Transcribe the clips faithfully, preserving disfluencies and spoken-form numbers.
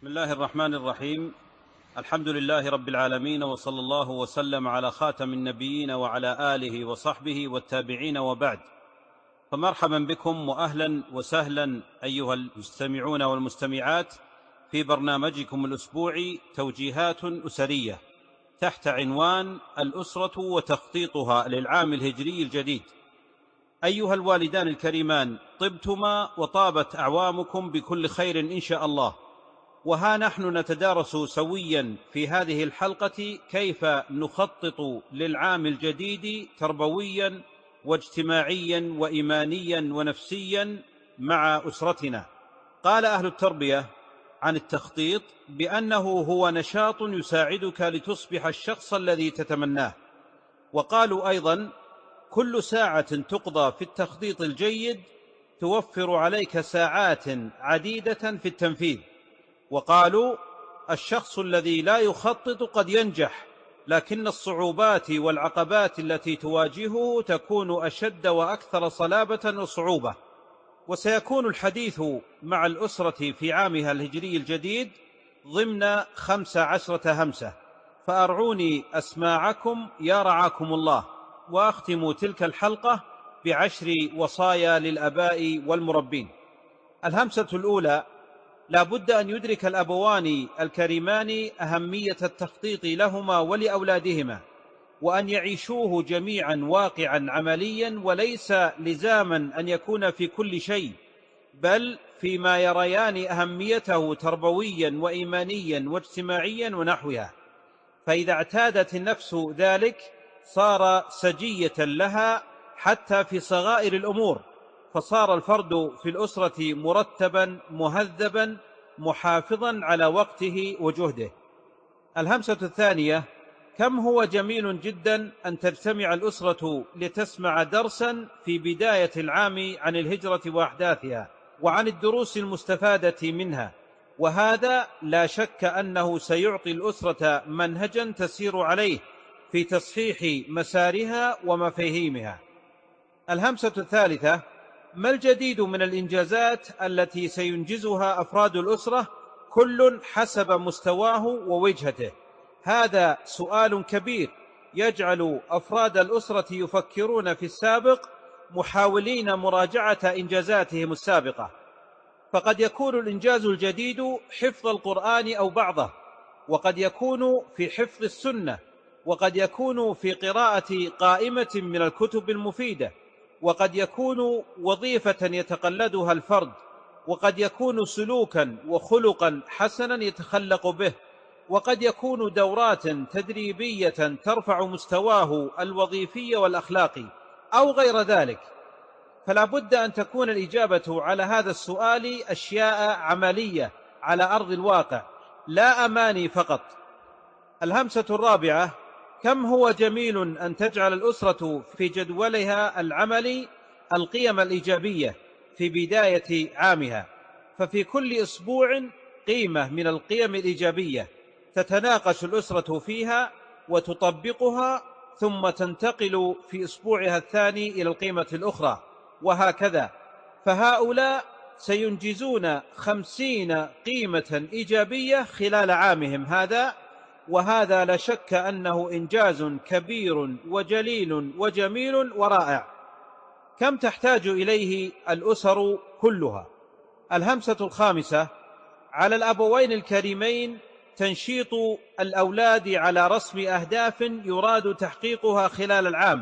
بسم الله الرحمن الرحيم. الحمد لله رب العالمين، وصلى الله وسلم على خاتم النبيين وعلى آله وصحبه والتابعين، وبعد. فمرحبا بكم وأهلا وسهلا أيها المستمعون والمستمعات في برنامجكم الأسبوعي توجيهات أسرية تحت عنوان الأسرة وتخطيطها للعام الهجري الجديد. أيها الوالدان الكريمان، طبتما وطابت أعوامكم بكل خير إن شاء الله. وها نحن نتدارس سويا في هذه الحلقة كيف نخطط للعام الجديد تربويا واجتماعيا وإيمانيا ونفسيا مع أسرتنا. قال أهل التربية عن التخطيط بأنه هو نشاط يساعدك لتصبح الشخص الذي تتمناه. وقالوا أيضا: كل ساعة تقضى في التخطيط الجيد توفر عليك ساعات عديدة في التنفيذ. وقالوا: الشخص الذي لا يخطط قد ينجح، لكن الصعوبات والعقبات التي تواجهه تكون أشد وأكثر صلابة وصعوبة. وسيكون الحديث مع الأسرة في عامها الهجري الجديد ضمن خمس عشرة همسة، فأرعوني أسماعكم يا رعاكم الله. وأختم تلك الحلقة بعشر وصايا للآباء والمربين. الهمسة الأولى: لا بد أن يدرك الأبوان الكريمان أهمية التخطيط لهما ولأولادهما، وأن يعيشوه جميعا واقعا عمليا، وليس لزاما أن يكون في كل شيء، بل فيما يريان أهميته تربويا وإيمانيا واجتماعيا ونحوها. فإذا اعتادت النفس ذلك صار سجية لها حتى في صغائر الأمور، فصار الفرد في الأسرة مرتبا مهذبا محافظا على وقته وجهده. الهمسة الثانية: كم هو جميل جدا أن تجتمع الأسرة لتسمع درسا في بداية العام عن الهجرة وأحداثها وعن الدروس المستفادة منها، وهذا لا شك أنه سيعطي الأسرة منهجا تسير عليه في تصحيح مسارها ومفاهيمها. الهمسة الثالثة: ما الجديد من الإنجازات التي سينجزها أفراد الأسرة كل حسب مستواه ووجهته؟ هذا سؤال كبير يجعل أفراد الأسرة يفكرون في السابق، محاولين مراجعة إنجازاتهم السابقة. فقد يكون الإنجاز الجديد حفظ القرآن أو بعضه، وقد يكون في حفظ السنة، وقد يكون في قراءة قائمة من الكتب المفيدة، وقد يكون وظيفة يتقلدها الفرد، وقد يكون سلوكا وخلقا حسنا يتخلق به، وقد يكون دورات تدريبية ترفع مستواه الوظيفي والأخلاقي أو غير ذلك. فلا بد أن تكون الإجابة على هذا السؤال أشياء عملية على أرض الواقع، لا أماني فقط. الهمسة الرابعة: كم هو جميل أن تجعل الأسرة في جدولها العملي القيم الإيجابية في بداية عامها، ففي كل أسبوع قيمة من القيم الإيجابية تتناقش الأسرة فيها وتطبقها، ثم تنتقل في أسبوعها الثاني إلى القيمة الأخرى، وهكذا. فهؤلاء سينجزون خمسين قيمة إيجابية خلال عامهم هذا، وهذا لا شك أنه إنجاز كبير وجليل وجميل ورائع. كم تحتاج إليه الأسر كلها؟ الهمسة الخامسة: على الأبوين الكريمين تنشيط الأولاد على رسم أهداف يراد تحقيقها خلال العام،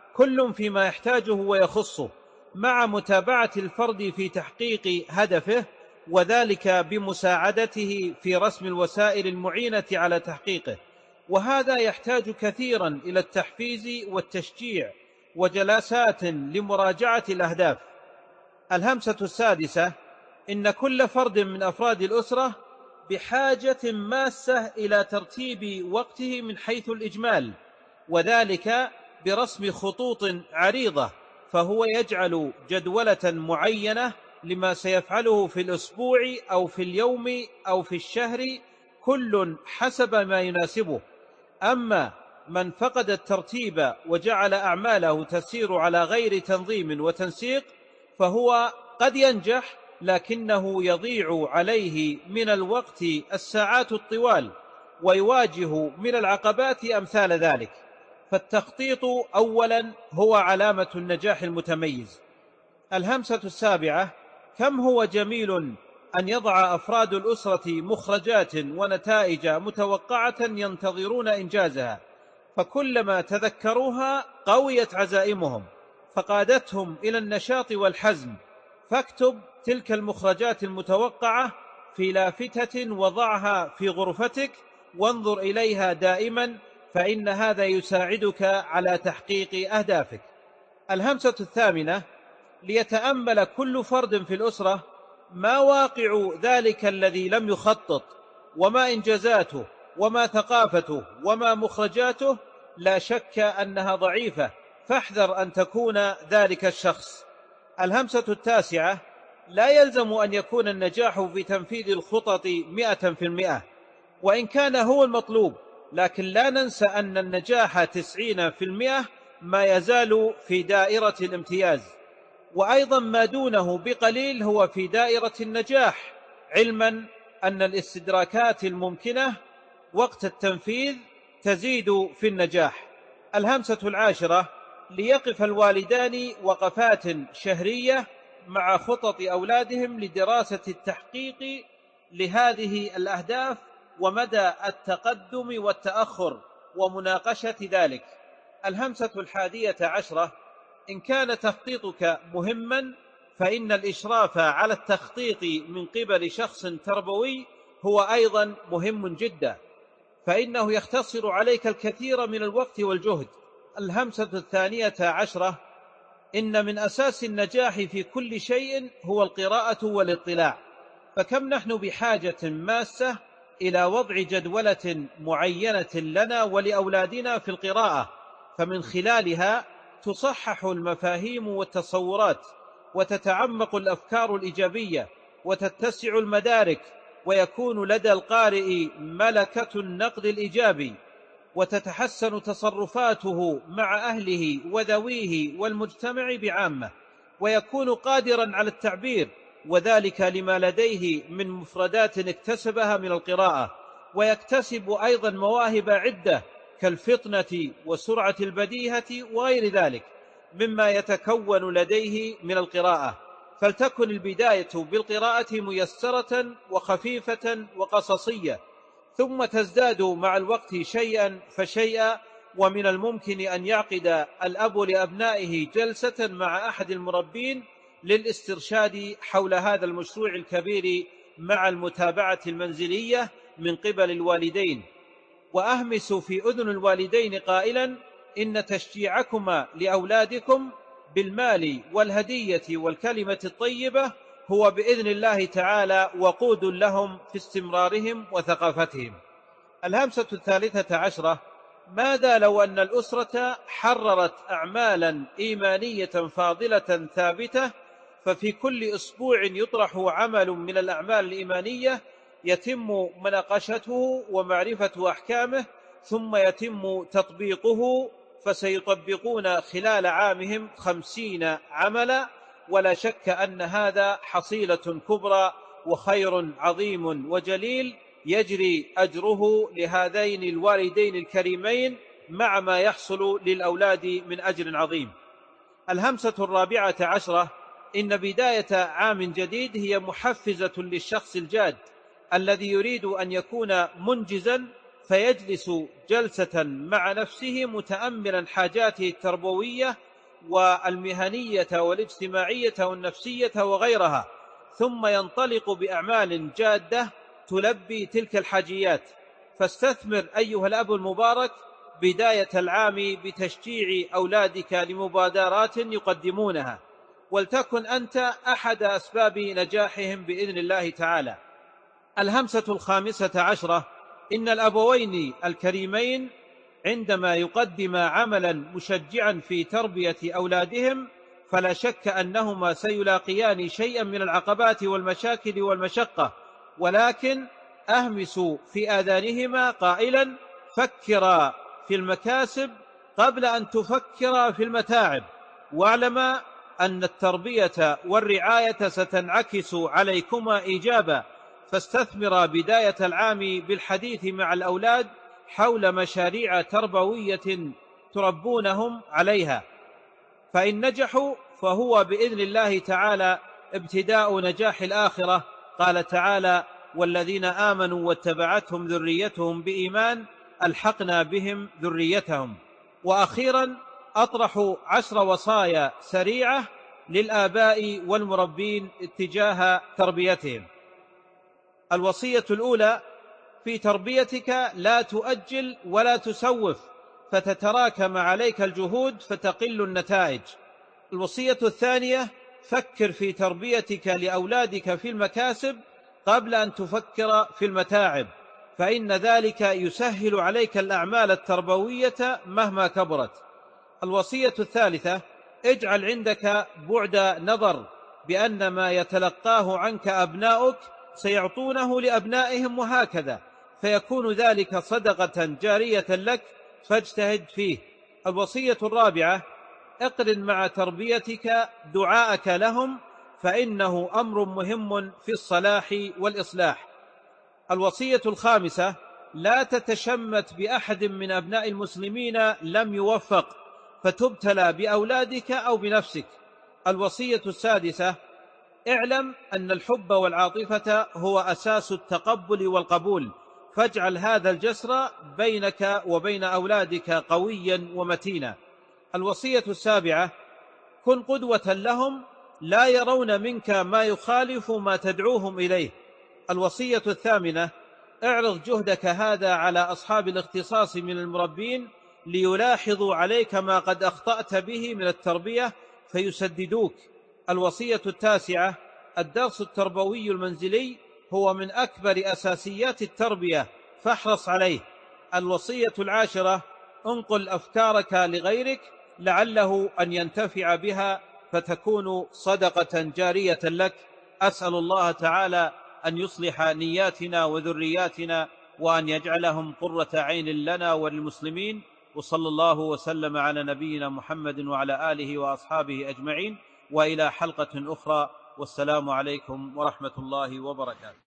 كل فيما يحتاجه ويخصه، مع متابعة الفرد في تحقيق هدفه، وذلك بمساعدته في رسم الوسائل المعينة على تحقيقه. وهذا يحتاج كثيرا إلى التحفيز والتشجيع وجلسات لمراجعة الأهداف. الهمسة السادسة: إن كل فرد من أفراد الأسرة بحاجة ماسة إلى ترتيب وقته من حيث الإجمال، وذلك برسم خطوط عريضة، فهو يجعل جدولة معينة لما سيفعله في الأسبوع أو في اليوم أو في الشهر، كل حسب ما يناسبه. أما من فقد الترتيب وجعل أعماله تسير على غير تنظيم وتنسيق، فهو قد ينجح لكنه يضيع عليه من الوقت الساعات الطوال، ويواجه من العقبات أمثال ذلك. فالتخطيط أولا هو علامة النجاح المتميز. الهمسة السابعة: كم هو جميل أن يضع أفراد الأسرة مخرجات ونتائج متوقعة ينتظرون إنجازها، فكلما تذكروها قويت عزائمهم فقادتهم إلى النشاط والحزم. فاكتب تلك المخرجات المتوقعة في لافتة وضعها في غرفتك وانظر إليها دائما، فإن هذا يساعدك على تحقيق أهدافك. الهمسة الثامنة: ليتأمل كل فرد في الأسرة ما واقع ذلك الذي لم يخطط، وما إنجازاته، وما ثقافته، وما مخرجاته. لا شك أنها ضعيفة، فاحذر أن تكون ذلك الشخص. الهمسة التاسعة: لا يلزم أن يكون النجاح في تنفيذ الخطط مئة في المئة، وإن كان هو المطلوب، لكن لا ننسى أن النجاح تسعين في المئة ما يزال في دائرة الامتياز، وأيضا ما دونه بقليل هو في دائرة النجاح، علما أن الاستدراكات الممكنة وقت التنفيذ تزيد في النجاح. الهمسة العاشرة: ليقف الوالدان وقفات شهرية مع خطط أولادهم لدراسة التحقيق لهذه الأهداف ومدى التقدم والتأخر ومناقشة ذلك. الهمسة الحادية عشرة: إن كان تخطيطك مهما، فإن الإشراف على التخطيط من قبل شخص تربوي هو أيضا مهم جدا، فإنه يختصر عليك الكثير من الوقت والجهد. الهمسة الثانية عشرة: إن من أساس النجاح في كل شيء هو القراءة والاطلاع، فكم نحن بحاجة ماسة إلى وضع جدولة معينة لنا ولأولادنا في القراءة، فمن خلالها تصحح المفاهيم والتصورات، وتتعمق الأفكار الإيجابية، وتتسع المدارك، ويكون لدى القارئ ملكة النقد الإيجابي، وتتحسن تصرفاته مع أهله وذويه والمجتمع بعامة، ويكون قادرا على التعبير، وذلك لما لديه من مفردات اكتسبها من القراءة، ويكتسب أيضا مواهب عدة كالفطنة وسرعة البديهة وغير ذلك مما يتكون لديه من القراءة. فلتكن البداية بالقراءة ميسرة وخفيفة وقصصية، ثم تزداد مع الوقت شيئا فشيئا. ومن الممكن أن يعقد الأب لأبنائه جلسة مع أحد المربين للاسترشاد حول هذا المشروع الكبير مع المتابعة المنزلية من قبل الوالدين. وأهمس في أذن الوالدين قائلا: إن تشجيعكما لأولادكم بالمال والهدية والكلمة الطيبة هو بإذن الله تعالى وقود لهم في استمرارهم وثقافتهم. الهمسة الثالثة عشرة: ماذا لو أن الأسرة حررت أعمالا إيمانية فاضلة ثابتة، ففي كل أسبوع يطرح عمل من الأعمال الإيمانية يتم مناقشته ومعرفة أحكامه، ثم يتم تطبيقه، فسيطبقون خلال عامهم خمسين عملا، ولا شك أن هذا حصيلة كبرى وخير عظيم وجليل يجري أجره لهذين الوالدين الكريمين مع ما يحصل للأولاد من أجر عظيم. الهمسة الرابعة عشرة: إن بداية عام جديد هي محفزة للشخص الجاد الذي يريد أن يكون منجزا، فيجلس جلسة مع نفسه متأملا حاجاته التربوية والمهنية والاجتماعية والنفسية وغيرها، ثم ينطلق بأعمال جادة تلبي تلك الحاجيات. فاستثمر أيها الأب المبارك بداية العام بتشجيع أولادك لمبادرات يقدمونها، ولتكن أنت أحد أسباب نجاحهم بإذن الله تعالى. الهمسة الخامسة عشرة: إن الأبوين الكريمين عندما يقدما عملا مشجعا في تربية أولادهم فلا شك أنهما سيلاقيان شيئا من العقبات والمشاكل والمشقة، ولكن أهمس في آذانهما قائلا: فكرا في المكاسب قبل أن تفكرا في المتاعب، واعلما أن التربية والرعاية ستنعكس عليكما إيجابا، فاستثمرا بداية العام بالحديث مع الأولاد حول مشاريع تربوية تربونهم عليها، فإن نجحوا فهو بإذن الله تعالى ابتداء نجاح الآخرة. قال تعالى: والذين آمنوا واتبعتهم ذريتهم بإيمان ألحقنا بهم ذريتهم. وأخيرا أطرح عشر وصايا سريعة للآباء والمربين اتجاه تربيتهم. الوصية الأولى: في تربيتك لا تؤجل ولا تسوف فتتراكم عليك الجهود فتقل النتائج. الوصية الثانية: فكر في تربيتك لأولادك في المكاسب قبل أن تفكر في المتاعب، فإن ذلك يسهل عليك الأعمال التربوية مهما كبرت. الوصية الثالثة: اجعل عندك بعد نظر بأن ما يتلقاه عنك أبناؤك سيعطونه لأبنائهم وهكذا، فيكون ذلك صدقة جارية لك، فاجتهد فيه. الوصية الرابعة: اقرن مع تربيتك دعاءك لهم، فإنه أمر مهم في الصلاح والإصلاح. الوصية الخامسة: لا تتشمت بأحد من أبناء المسلمين لم يوفق فتبتلى بأولادك أو بنفسك. الوصية السادسة: اعلم أن الحب والعاطفة هو أساس التقبل والقبول، فاجعل هذا الجسر بينك وبين أولادك قويا ومتينا. الوصية السابعة: كن قدوة لهم لا يرون منك ما يخالف ما تدعوهم إليه. الوصية الثامنة: اعرض جهدك هذا على أصحاب الاختصاص من المربين ليلاحظوا عليك ما قد أخطأت به من التربية فيسددوك. الوصية التاسعة: الدرس التربوي المنزلي هو من أكبر أساسيات التربية، فاحرص عليه. الوصية العاشرة: انقل أفكارك لغيرك لعله أن ينتفع بها فتكون صدقة جارية لك. أسأل الله تعالى أن يصلح نياتنا وذرياتنا وأن يجعلهم قرة عين لنا وللمسلمين، وصلى الله وسلم على نبينا محمد وعلى آله وأصحابه أجمعين، وإلى حلقة أخرى، والسلام عليكم ورحمة الله وبركاته.